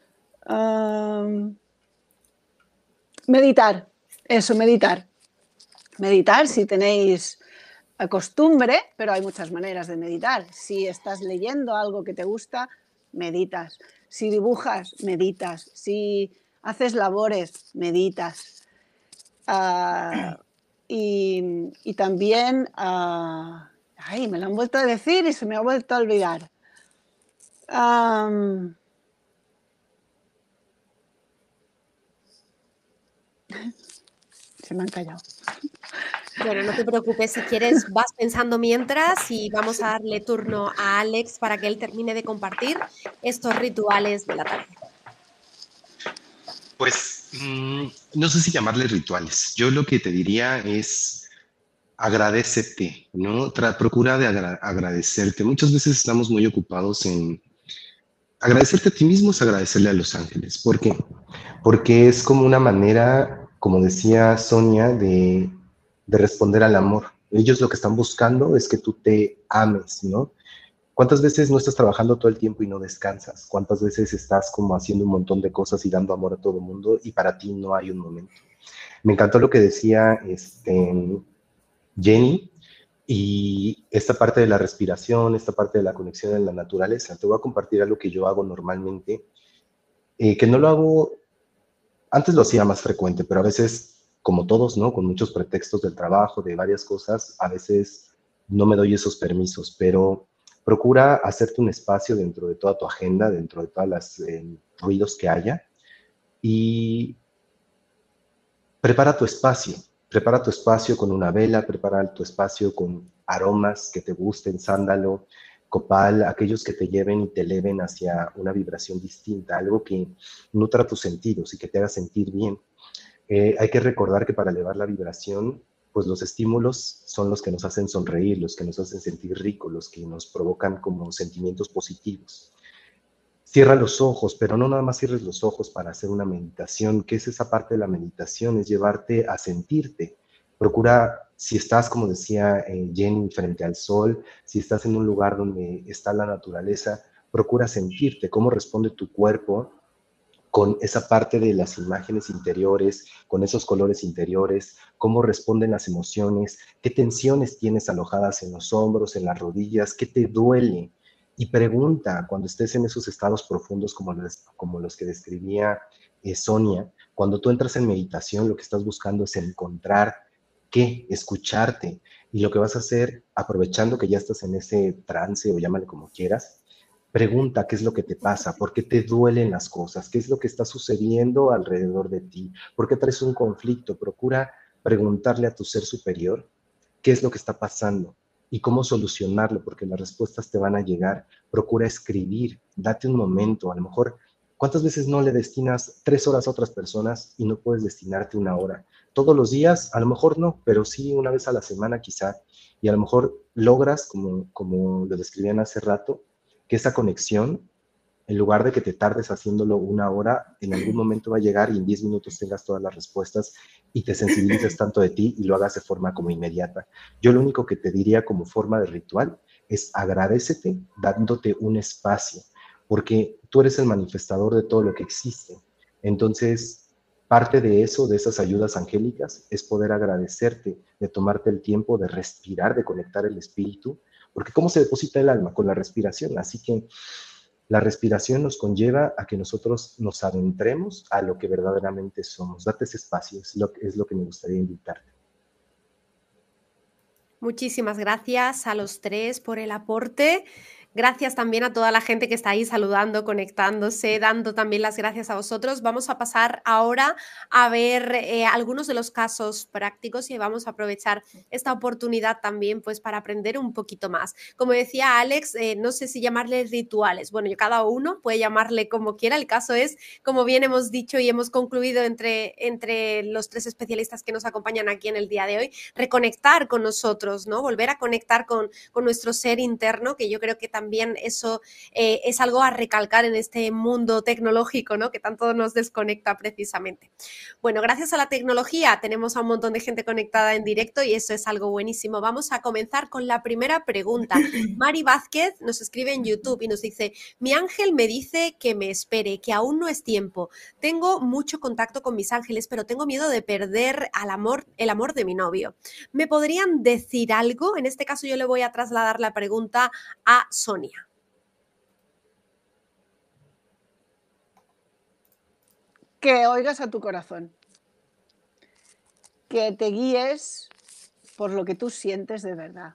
Meditar, eso, meditar. Meditar si tenéis costumbre, pero hay muchas maneras de meditar. Si estás leyendo algo que te gusta, meditas. Si dibujas, meditas. Si haces labores, meditas. Y también, ay, me lo han vuelto a decir y se me ha vuelto a olvidar. Se me han callado. Bueno, no te preocupes, si quieres vas pensando mientras y vamos a darle turno a Alex para que él termine de compartir estos rituales de la tarde. Pues no sé si llamarle rituales. Yo lo que te diría es agradécete, ¿no? Procura de agradecerte. Muchas veces estamos muy ocupados en agradecerte a ti mismo, es agradecerle a los ángeles. ¿Por qué? Porque es como una manera, como decía Sonia, de responder al amor. Ellos lo que están buscando es que tú te ames, ¿no? ¿Cuántas veces no estás trabajando todo el tiempo y no descansas? ¿Cuántas veces estás como haciendo un montón de cosas y dando amor a todo el mundo y para ti no hay un momento? Me encantó lo que decía Jenny y esta parte de la respiración, esta parte de la conexión en la naturaleza. Te voy a compartir algo que yo hago normalmente, que no lo hago, antes lo hacía más frecuente, pero a veces, como todos, ¿no? Con muchos pretextos del trabajo, de varias cosas, a veces no me doy esos permisos, pero procura hacerte un espacio dentro de toda tu agenda, dentro de todas las ruidos que haya y prepara tu espacio con una vela, prepara tu espacio con aromas que te gusten, sándalo, copal, aquellos que te lleven y te eleven hacia una vibración distinta, algo que nutra tus sentidos y que te haga sentir bien. Hay que recordar que para elevar la vibración, pues los estímulos son los que nos hacen sonreír, los que nos hacen sentir ricos, los que nos provocan como sentimientos positivos. Cierra los ojos, pero no nada más cierres los ojos para hacer una meditación. ¿Qué es esa parte de la meditación? Es llevarte a sentirte. Procura, si estás, como decía Jenny, frente al sol, si estás en un lugar donde está la naturaleza, procura sentirte, cómo responde tu cuerpo con esa parte de las imágenes interiores, con esos colores interiores, cómo responden las emociones, qué tensiones tienes alojadas en los hombros, en las rodillas, qué te duele. Y pregunta, cuando estés en esos estados profundos como los que describía Sonia, cuando tú entras en meditación, lo que estás buscando es encontrar qué, escucharte. Y lo que vas a hacer, aprovechando que ya estás en ese trance o llámale como quieras, pregunta qué es lo que te pasa, por qué te duelen las cosas, qué es lo que está sucediendo alrededor de ti, por qué traes un conflicto. Procura preguntarle a tu ser superior qué es lo que está pasando y cómo solucionarlo, porque las respuestas te van a llegar. Procura escribir, date un momento. A lo mejor, ¿cuántas veces no le destinas 3 horas a otras personas y no puedes destinarte 1 hora? Todos los días, a lo mejor no, pero sí una vez a la semana quizá. Y a lo mejor logras, como lo describían hace rato, que esa conexión, en lugar de que te tardes haciéndolo 1 hora, en algún momento va a llegar y en 10 minutos tengas todas las respuestas y te sensibilices tanto de ti y lo hagas de forma como inmediata. Yo lo único que te diría como forma de ritual es agradécete dándote un espacio, porque tú eres el manifestador de todo lo que existe. Entonces, parte de eso, de esas ayudas angélicas, es poder agradecerte, de tomarte el tiempo de respirar, de conectar el espíritu, porque ¿cómo se deposita el alma? Con la respiración. Así que La respiración nos conlleva a que nosotros nos adentremos a lo que verdaderamente somos. Date ese espacio, es lo que me gustaría invitarte. Muchísimas gracias a los tres por el aporte. Gracias también a toda la gente que está ahí saludando, conectándose, dando también las gracias a vosotros. Vamos a pasar ahora a ver algunos de los casos prácticos y vamos a aprovechar esta oportunidad también pues para aprender un poquito más. Como decía Alex, no sé si llamarle rituales. Bueno, cada uno puede llamarle como quiera. El caso es, como bien hemos dicho y hemos concluido entre los tres especialistas que nos acompañan aquí en el día de hoy, reconectar con nosotros, ¿no? Volver a conectar con nuestro ser interno, que yo creo que también eso es algo a recalcar en este mundo tecnológico, ¿no? Que tanto nos desconecta precisamente. Bueno, gracias a la tecnología tenemos a un montón de gente conectada en directo y eso es algo buenísimo. Vamos a comenzar con la primera pregunta. Mari Vázquez nos escribe en YouTube y nos dice: mi ángel me dice que me espere, que aún no es tiempo. Tengo mucho contacto con mis ángeles, pero tengo miedo de perder el amor de mi novio. ¿Me podrían decir algo? En este caso yo le voy a trasladar la pregunta a Sonia. Que oigas a tu corazón, que te guíes por lo que tú sientes de verdad.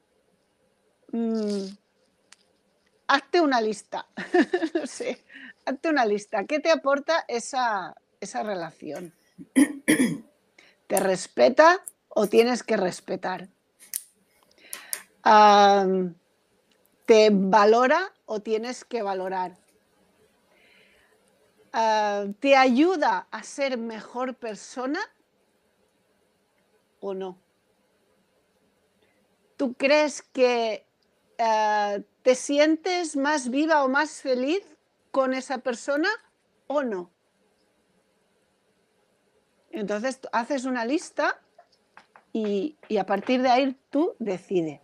Hazte una lista, no sé, hazte una lista. ¿Qué te aporta esa relación? ¿Te respeta o tienes que respetar? ¿Te valora o tienes que valorar? ¿Te ayuda a ser mejor persona o no? ¿Tú crees que te sientes más viva o más feliz con esa persona o no? Entonces haces una lista y a partir de ahí tú decides.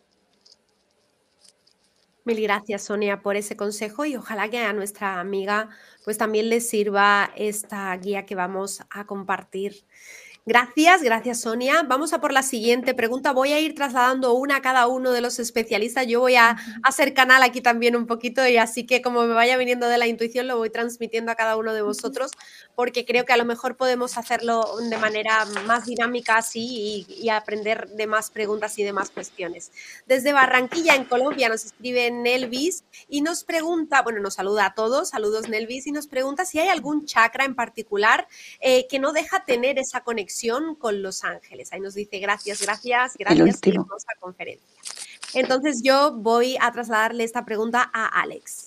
Mil gracias, Sonia, por ese consejo y ojalá que a nuestra amiga pues también le sirva esta guía que vamos a compartir. Gracias, Sonia. Vamos a por la siguiente pregunta. Voy a ir trasladando una a cada uno de los especialistas. Yo voy a hacer canal aquí también un poquito y así que como me vaya viniendo de la intuición lo voy transmitiendo a cada uno de vosotros porque creo que a lo mejor podemos hacerlo de manera más dinámica así y aprender de más preguntas y de más cuestiones. Desde Barranquilla, en Colombia, nos escribe Nelvis y nos pregunta, bueno, nos saluda a todos, saludos Nelvis, y nos pregunta si hay algún chakra en particular que no deja tener esa conexión con los ángeles. Ahí nos dice gracias y hermosa conferencia. Entonces yo voy a trasladarle esta pregunta a Alex.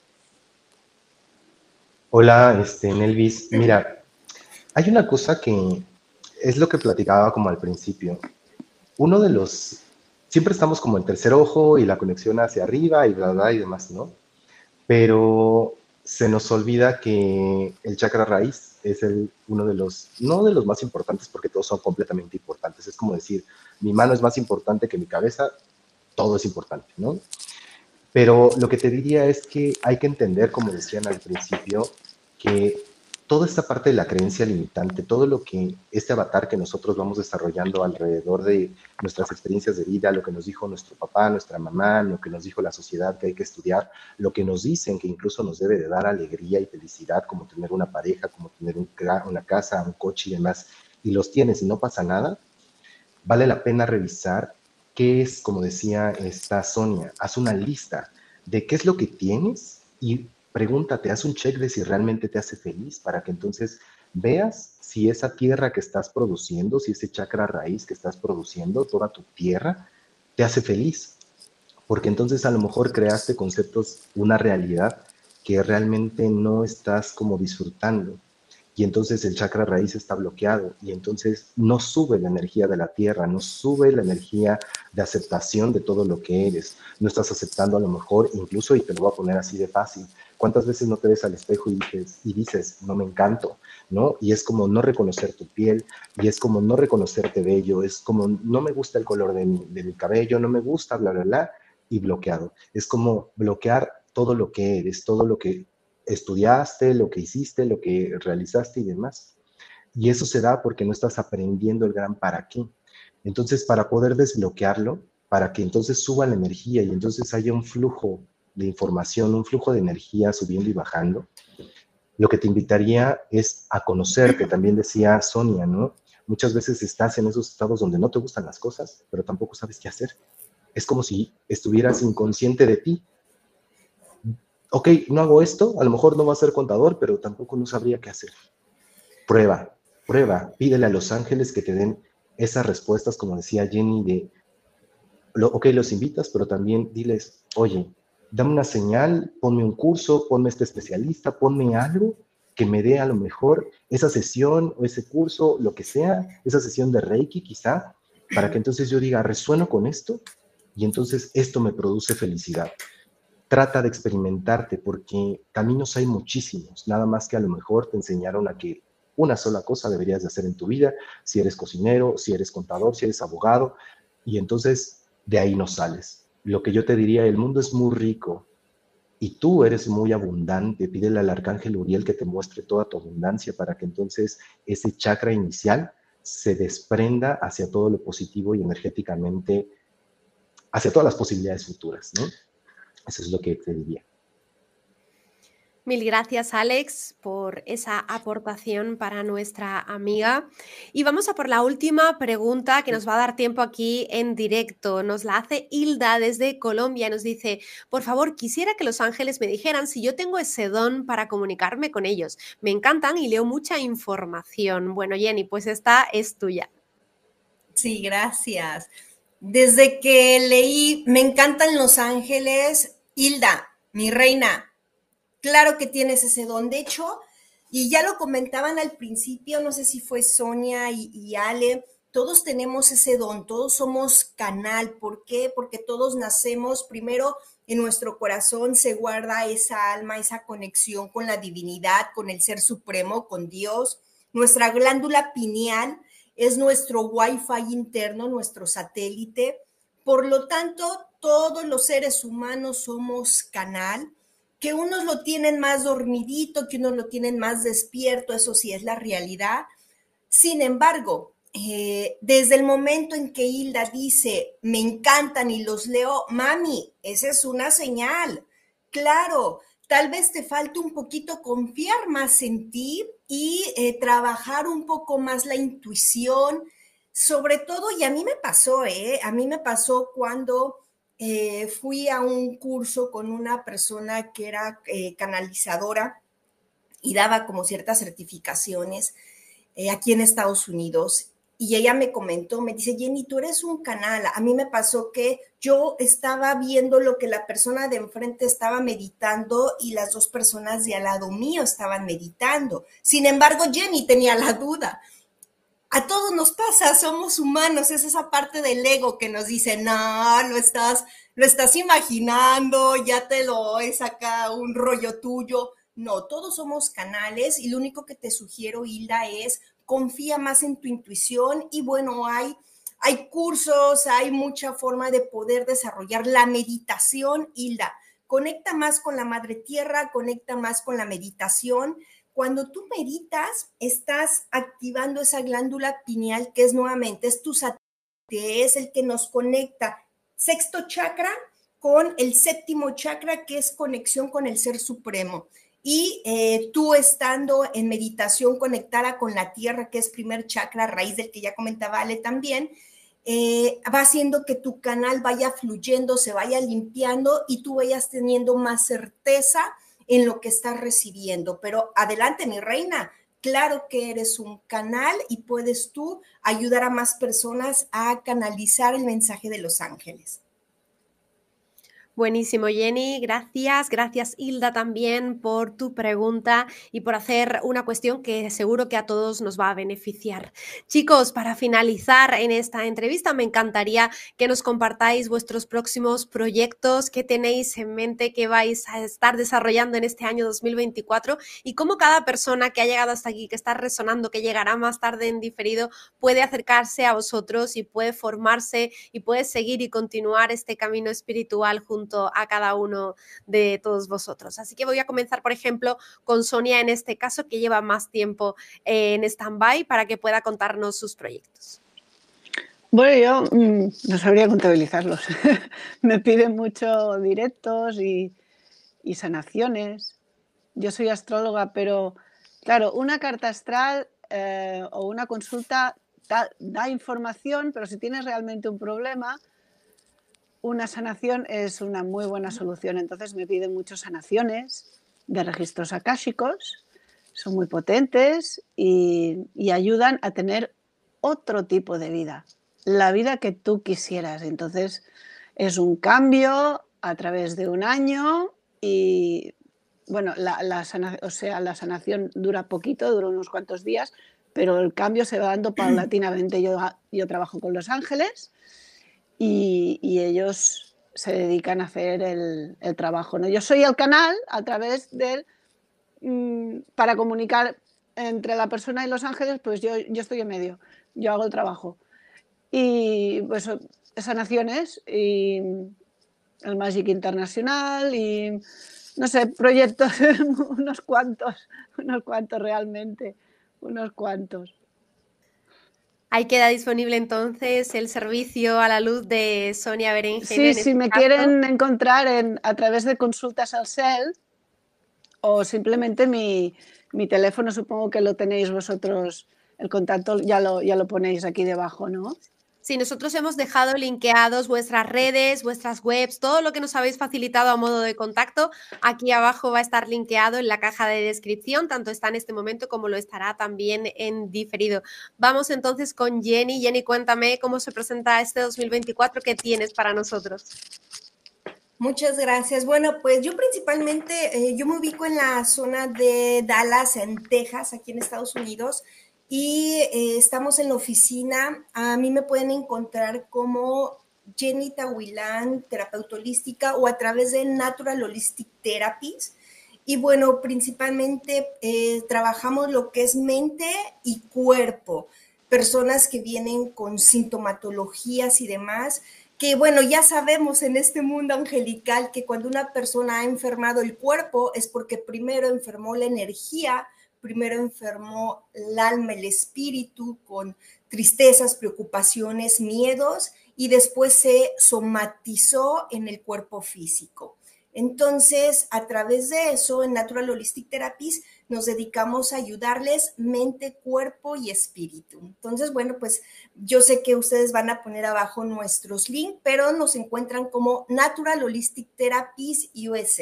Hola, Nelvis. Mira, hay una cosa que es lo que platicaba como al principio. Siempre estamos como el tercer ojo y la conexión hacia arriba y bla, bla, y demás, ¿no? Pero se nos olvida que el chakra raíz es uno de los, no de los más importantes porque todos son completamente importantes. Es como decir, mi mano es más importante que mi cabeza, todo es importante, ¿no? Pero lo que te diría es que hay que entender, como decían al principio, que toda esta parte de la creencia limitante, todo lo que este avatar que nosotros vamos desarrollando alrededor de nuestras experiencias de vida, lo que nos dijo nuestro papá, nuestra mamá, lo que nos dijo la sociedad que hay que estudiar, lo que nos dicen que incluso nos debe de dar alegría y felicidad, como tener una pareja, como tener una casa, un coche y demás, y los tienes y no pasa nada, vale la pena revisar qué es, como decía esta Sonia, haz una lista de qué es lo que tienes y pregúntate, haz un check de si realmente te hace feliz para que entonces veas si esa tierra que estás produciendo, si ese chakra raíz que estás produciendo, toda tu tierra, te hace feliz. Porque entonces a lo mejor creaste conceptos, una realidad que realmente no estás como disfrutando. Y entonces el chakra raíz está bloqueado y entonces no sube la energía de la tierra, no sube la energía de aceptación de todo lo que eres. No estás aceptando a lo mejor, incluso, y te lo voy a poner así de fácil, ¿cuántas veces no te ves al espejo y dices, no me encanto, ¿no? Y es como no reconocer tu piel, y es como no reconocerte bello, es como no me gusta el color de mi cabello, no me gusta, bla, bla, bla, y bloqueado. Es como bloquear todo lo que eres, todo lo que estudiaste, lo que hiciste, lo que realizaste y demás. Y eso se da porque no estás aprendiendo el gran para qué. Entonces, para poder desbloquearlo, para que entonces suba la energía y entonces haya un flujo de información, un flujo de energía subiendo y bajando, lo que te invitaría es a conocerte. También decía Sonia, ¿no? Muchas veces estás en esos estados donde no te gustan las cosas, pero tampoco sabes qué hacer. Es como si estuvieras inconsciente de ti. Ok, no hago esto, a lo mejor no va a ser contador, pero tampoco no sabría qué hacer. Prueba, prueba, pídele a los ángeles que te den esas respuestas, como decía Jenny, ok, los invitas, pero también diles, oye, dame una señal, ponme un curso, ponme este especialista, ponme algo que me dé a lo mejor esa sesión o ese curso, lo que sea, esa sesión de Reiki quizá, para que entonces yo diga, resueno con esto y entonces esto me produce felicidad. Trata de experimentarte porque caminos hay muchísimos, nada más que a lo mejor te enseñaron a que una sola cosa deberías de hacer en tu vida, si eres cocinero, si eres contador, si eres abogado, y entonces de ahí no sales. Lo que yo te diría, el mundo es muy rico y tú eres muy abundante. Pídele al arcángel Uriel que te muestre toda tu abundancia para que entonces ese chakra inicial se desprenda hacia todo lo positivo y energéticamente hacia todas las posibilidades futuras, ¿no? Eso es lo que te diría. Mil gracias, Alex, por esa aportación para nuestra amiga. Y vamos a por la última pregunta que nos va a dar tiempo aquí en directo. Nos la hace Hilda desde Colombia. Nos dice, por favor, quisiera que los ángeles me dijeran si yo tengo ese don para comunicarme con ellos. Me encantan y leo mucha información. Bueno, Jenny, pues esta es tuya. Sí, gracias. Desde que leí Me encantan los ángeles, Hilda, mi reina, claro que tienes ese don. De hecho, y ya lo comentaban al principio, no sé si fue Sonia y Ale, todos tenemos ese don, todos somos canal. ¿Por qué? Porque todos nacemos, primero en nuestro corazón se guarda esa alma, esa conexión con la divinidad, con el Ser Supremo, con Dios. Nuestra glándula pineal es nuestro Wi-Fi interno, nuestro satélite. Por lo tanto, todos los seres humanos somos canal. Que unos lo tienen más dormidito, que unos lo tienen más despierto, eso sí es la realidad. Sin embargo, desde el momento en que Hilda dice, me encantan y los leo, mami, esa es una señal. Claro, tal vez te falte un poquito confiar más en ti y trabajar un poco más la intuición, sobre todo, y a mí me pasó cuando fui a un curso con una persona que era canalizadora y daba como ciertas certificaciones aquí en Estados Unidos. Y ella me comentó, me dice, Jenny, tú eres un canal. A mí me pasó que yo estaba viendo lo que la persona de enfrente estaba meditando y las dos personas de al lado mío estaban meditando. Sin embargo, Jenny tenía la duda. A todos nos pasa, somos humanos, es esa parte del ego que nos dice, no, lo estás imaginando, ya te lo es acá un rollo tuyo. No, todos somos canales y lo único que te sugiero, Hilda, es confía más en tu intuición y bueno, hay cursos, hay mucha forma de poder desarrollar la meditación, Hilda. Conecta más con la madre tierra, conecta más con la meditación. Cuando tú meditas, estás activando esa glándula pineal que es nuevamente, es tu satélite, es el que nos conecta. Sexto chakra con el séptimo chakra, que es conexión con el Ser Supremo. Y tú estando en meditación conectada con la tierra, que es primer chakra, raíz del que ya comentaba Ale también, va haciendo que tu canal vaya fluyendo, se vaya limpiando y tú vayas teniendo más certeza en lo que estás recibiendo. Pero adelante, mi reina, claro que eres un canal y puedes tú ayudar a más personas a canalizar el mensaje de los ángeles. Buenísimo, Jenny, gracias. Gracias, Hilda, también por tu pregunta y por hacer una cuestión que seguro que a todos nos va a beneficiar. Chicos, para finalizar en esta entrevista, me encantaría que nos compartáis vuestros próximos proyectos, qué tenéis en mente, qué vais a estar desarrollando en este año 2024 y cómo cada persona que ha llegado hasta aquí, que está resonando, que llegará más tarde en diferido, puede acercarse a vosotros y puede formarse y puede seguir y continuar este camino espiritual junto a cada uno de todos vosotros. Así que voy a comenzar, por ejemplo, con Sonia en este caso, que lleva más tiempo en stand-by, para que pueda contarnos sus proyectos. Bueno, yo no sabría contabilizarlos. Me piden mucho directos y y sanaciones. Yo soy astróloga, pero claro, una carta astral o una consulta da información, pero si tienes realmente un problema, una sanación es una muy buena solución. Entonces me piden muchas sanaciones de registros akáshicos, son muy potentes y ayudan a tener otro tipo de vida, la vida que tú quisieras. Entonces es un cambio a través de un año y bueno, la sanación dura poquito, dura unos cuantos días, pero el cambio se va dando paulatinamente. Yo trabajo con los ángeles y ellos se dedican a hacer el trabajo, ¿no? Yo soy el canal a través del para comunicar entre la persona y los ángeles, pues yo estoy en medio, yo hago el trabajo. Y pues sanaciones y el Magic Internacional y no sé, proyectos unos cuantos realmente, unos cuantos. Ahí queda disponible entonces el servicio a la luz de Sonia Berenjena. Sí, si me quieren encontrar a través de consultas al CEL o simplemente mi teléfono, supongo que lo tenéis vosotros, el contacto ya lo ponéis aquí debajo, ¿no? Sí, nosotros hemos dejado linkeados vuestras redes, vuestras webs, todo lo que nos habéis facilitado a modo de contacto. Aquí abajo va a estar linkeado en la caja de descripción, tanto está en este momento como lo estará también en diferido. Vamos entonces con Jenny. Jenny, cuéntame cómo se presenta este 2024, ¿qué tienes para nosotros? Muchas gracias. Bueno, pues yo principalmente, yo me ubico en la zona de Dallas, en Texas, aquí en Estados Unidos, y estamos en la oficina. A mí me pueden encontrar como Jenny Tahuilán, terapeuta holística, o a través de Natural Holistic Therapies. Y bueno, principalmente trabajamos lo que es mente y cuerpo, personas que vienen con sintomatologías y demás, que bueno, ya sabemos en este mundo angelical que cuando una persona ha enfermado el cuerpo es porque primero enfermó la energía, primero enfermó el alma, el espíritu, con tristezas, preocupaciones, miedos, y después se somatizó en el cuerpo físico. Entonces, a través de eso, en Natural Holistic Therapies, nos dedicamos a ayudarles mente, cuerpo y espíritu. Entonces, bueno, pues yo sé que ustedes van a poner abajo nuestros links, pero nos encuentran como Natural Holistic Therapies USA.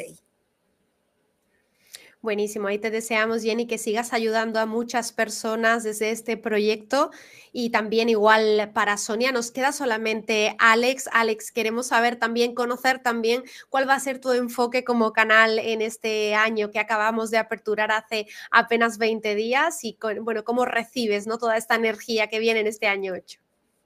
Buenísimo, ahí te deseamos, Jenny, que sigas ayudando a muchas personas desde este proyecto y también igual para Sonia. Nos queda solamente Alex. Alex, queremos saber también, conocer también cuál va a ser tu enfoque como canal en este año que acabamos de aperturar hace apenas 20 días y bueno, cómo recibes, ¿no?, toda esta energía que viene en este año 8.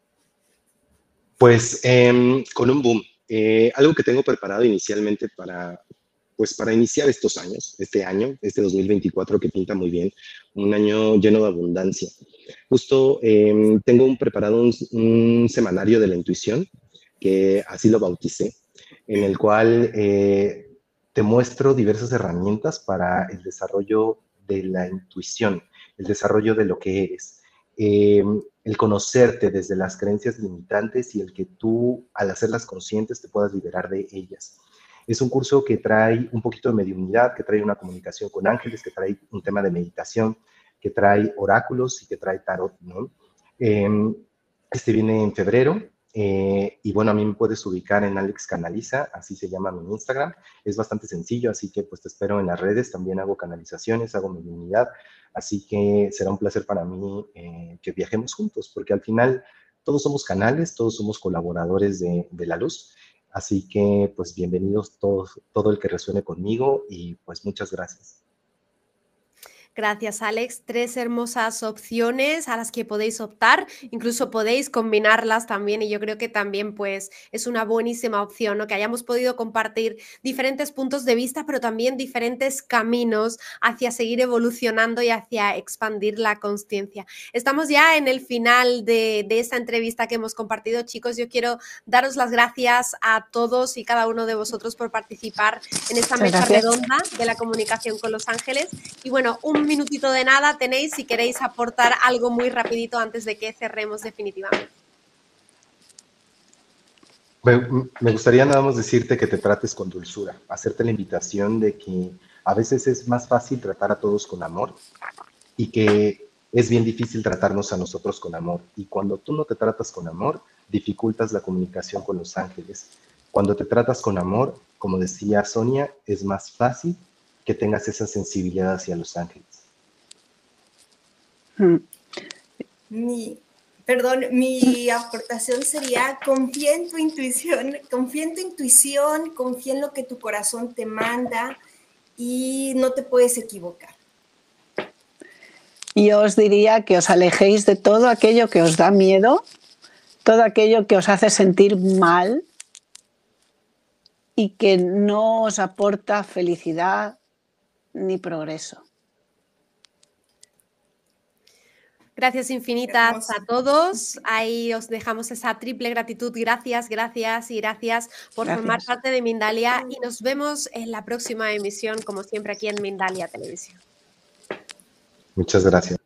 Pues con un boom. Algo que tengo preparado inicialmente para iniciar este año, este 2024 que pinta muy bien, un año lleno de abundancia. Justo tengo preparado un semanario de la intuición, que así lo bauticé, en el cual te muestro diversas herramientas para el desarrollo de la intuición, el desarrollo de lo que eres. El conocerte desde las creencias limitantes y el que tú, al hacerlas conscientes, te puedas liberar de ellas. Es un curso que trae un poquito de mediunidad, que trae una comunicación con ángeles, que trae un tema de meditación, que trae oráculos y que trae tarot, ¿no? Este viene en febrero y bueno, a mí me puedes ubicar en Alex Canaliza, así se llama mi Instagram. Es bastante sencillo, así que pues te espero en las redes. También hago canalizaciones, hago mediunidad, así que será un placer para mí que viajemos juntos, porque al final todos somos canales, todos somos colaboradores de la luz. Así que, pues, bienvenidos todo el que resuene conmigo y, pues, muchas gracias. Gracias, Alex. 3 hermosas opciones a las que podéis optar, incluso podéis combinarlas también y yo creo que también pues es una buenísima opción, ¿no?, que hayamos podido compartir diferentes puntos de vista, pero también diferentes caminos hacia seguir evolucionando y hacia expandir la consciencia. Estamos ya en el final de esta entrevista que hemos compartido, chicos. Yo quiero daros las gracias a todos y cada uno de vosotros por participar en esta mesa redonda de la comunicación con los ángeles. Y bueno, un minutito de nada tenéis si queréis aportar algo muy rapidito antes de que cerremos definitivamente. Me gustaría nada más decirte que te trates con dulzura, hacerte la invitación de que a veces es más fácil tratar a todos con amor y que es bien difícil tratarnos a nosotros con amor. Y cuando tú no te tratas con amor, dificultas la comunicación con los ángeles. Cuando te tratas con amor, como decía Sonia, es más fácil que tengas esa sensibilidad hacia los ángeles. Mi aportación sería: confía en tu intuición, confía en lo que tu corazón te manda y no te puedes equivocar. Y yo os diría que os alejéis de todo aquello que os da miedo, todo aquello que os hace sentir mal y que no os aporta felicidad ni progreso. Gracias infinitas a todos. Ahí os dejamos esa triple gratitud. Gracias, gracias y gracias por formar parte de Mindalia, y nos vemos en la próxima emisión, como siempre, aquí en Mindalia Televisión. Muchas gracias.